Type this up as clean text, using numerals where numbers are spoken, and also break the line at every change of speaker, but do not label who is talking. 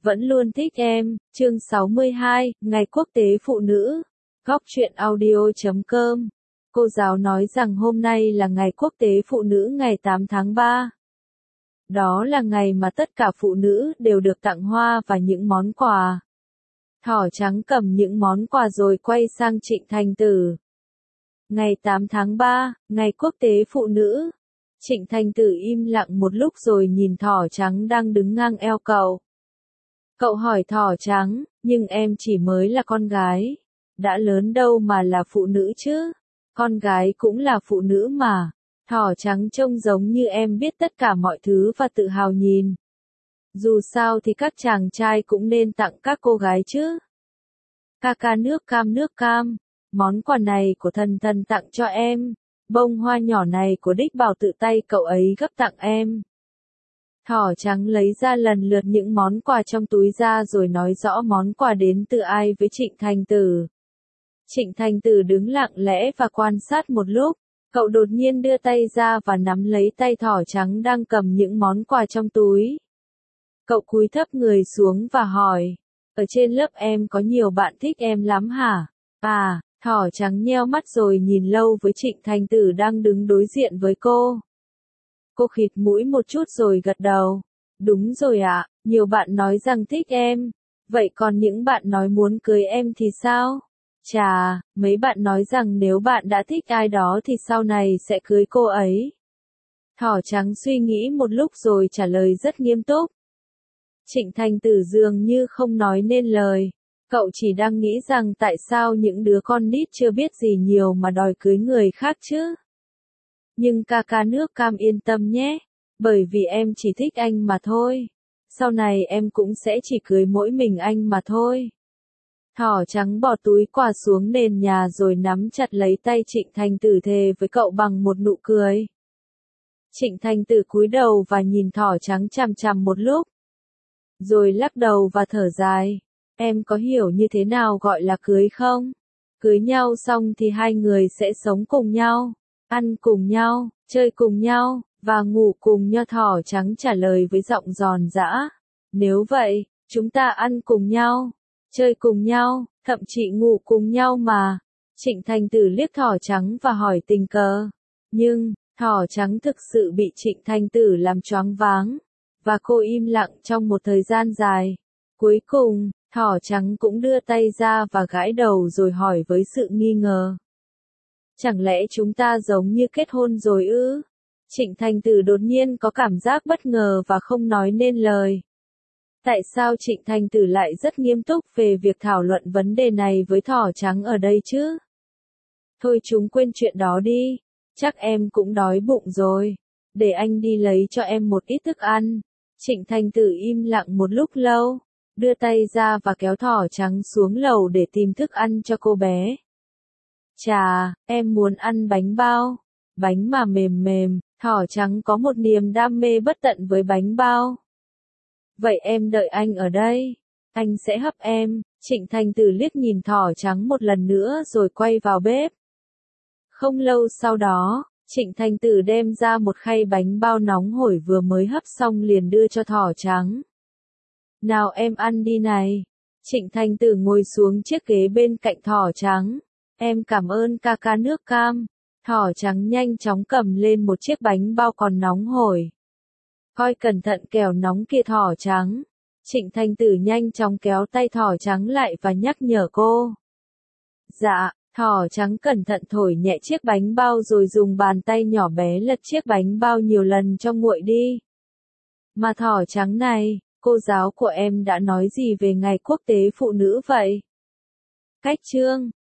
vẫn luôn thích em, chương 62, Ngày Quốc tế Phụ nữ. Góc truyện audio.com. Cô giáo nói rằng hôm nay là Ngày Quốc tế Phụ nữ ngày 8 tháng 3. Đó là ngày mà tất cả phụ nữ đều được tặng hoa và những món quà. Thỏ trắng cầm những món quà rồi quay sang Trịnh Thành Tử. Ngày 8 tháng 3, Ngày Quốc tế Phụ nữ. Trịnh Thành Tử im lặng một lúc rồi nhìn thỏ trắng đang đứng ngang eo cậu. Cậu hỏi thỏ trắng, nhưng em chỉ mới là con gái. Đã lớn đâu mà là phụ nữ chứ? Con gái cũng là phụ nữ mà. Thỏ trắng trông giống như em biết tất cả mọi thứ và tự hào nhìn. Dù sao thì các chàng trai cũng nên tặng các cô gái chứ. Ca ca nước cam. Món quà này của thần thần tặng cho em. Bông hoa nhỏ này của đích bảo tự tay cậu ấy gấp tặng em. Thỏ trắng lấy ra lần lượt những món quà trong túi ra rồi nói rõ món quà đến từ ai với Trịnh Thành Tử. Trịnh Thành Tử đứng lặng lẽ và quan sát một lúc, cậu đột nhiên đưa tay ra và nắm lấy tay thỏ trắng đang cầm những món quà trong túi. Cậu cúi thấp người xuống và hỏi, ở trên lớp em có nhiều bạn thích em lắm hả? À, thỏ trắng nheo mắt rồi nhìn lâu với Trịnh Thành Tử đang đứng đối diện với cô. Cô khịt mũi một chút rồi gật đầu. Đúng rồi ạ, nhiều bạn nói rằng thích em. Vậy còn những bạn nói muốn cưới em thì sao? Chà, mấy bạn nói rằng nếu bạn đã thích ai đó thì sau này sẽ cưới cô ấy. Thỏ trắng suy nghĩ một lúc rồi trả lời rất nghiêm túc. Trịnh Thành Tử dường như không nói nên lời. Cậu chỉ đang nghĩ rằng tại sao những đứa con nít chưa biết gì nhiều mà đòi cưới người khác chứ? Nhưng ca ca nước cam yên tâm nhé, bởi vì em chỉ thích anh mà thôi. Sau này em cũng sẽ chỉ cưới mỗi mình anh mà thôi. Thỏ trắng bỏ túi quà xuống nền nhà rồi nắm chặt lấy tay Trịnh Thành Tử thề với cậu bằng một nụ cười. Trịnh Thành Tử cúi đầu và nhìn thỏ trắng chằm chằm một lúc. Rồi lắc đầu và thở dài. Em có hiểu như thế nào gọi là cưới không? Cưới nhau xong thì hai người sẽ sống cùng nhau, ăn cùng nhau, chơi cùng nhau, và ngủ cùng nhau. Thỏ trắng trả lời với giọng giòn giã. Nếu vậy, chúng ta ăn cùng nhau, chơi cùng nhau, thậm chí ngủ cùng nhau mà. Trịnh Thành Tử liếc thỏ trắng và hỏi tình cờ. Nhưng, thỏ trắng thực sự bị Trịnh Thành Tử làm choáng váng. Và cô im lặng trong một thời gian dài. Cuối cùng, thỏ trắng cũng đưa tay ra và gãi đầu rồi hỏi với sự nghi ngờ. Chẳng lẽ chúng ta giống như kết hôn rồi ư? Trịnh Thành Tử đột nhiên có cảm giác bất ngờ và không nói nên lời. Tại sao Trịnh Thành Tử lại rất nghiêm túc về việc thảo luận vấn đề này với thỏ trắng ở đây chứ? Thôi chúng quên chuyện đó đi, chắc em cũng đói bụng rồi. Để anh đi lấy cho em một ít thức ăn. Trịnh Thành Tử im lặng một lúc lâu, đưa tay ra và kéo thỏ trắng xuống lầu để tìm thức ăn cho cô bé. Chà, em muốn ăn bánh bao. Bánh mà mềm mềm, thỏ trắng có một niềm đam mê bất tận với bánh bao. Vậy em đợi anh ở đây. Anh sẽ hấp em. Trịnh Thành Tử liếc nhìn thỏ trắng một lần nữa rồi quay vào bếp. Không lâu sau đó, Trịnh Thành Tử đem ra một khay bánh bao nóng hổi vừa mới hấp xong liền đưa cho thỏ trắng. Nào em ăn đi này. Trịnh Thành Tử ngồi xuống chiếc ghế bên cạnh thỏ trắng. Em cảm ơn ca ca nước cam. Thỏ trắng nhanh chóng cầm lên một chiếc bánh bao còn nóng hổi. Coi cẩn thận kẻo nóng kia thỏ trắng. Trịnh Thành Tử nhanh chóng kéo tay thỏ trắng lại và nhắc nhở cô. Dạ, thỏ trắng cẩn thận thổi nhẹ chiếc bánh bao rồi dùng bàn tay nhỏ bé lật chiếc bánh bao nhiều lần cho nguội đi. Mà thỏ trắng này, cô giáo của em đã nói gì về Ngày Quốc tế Phụ nữ vậy? Cách chương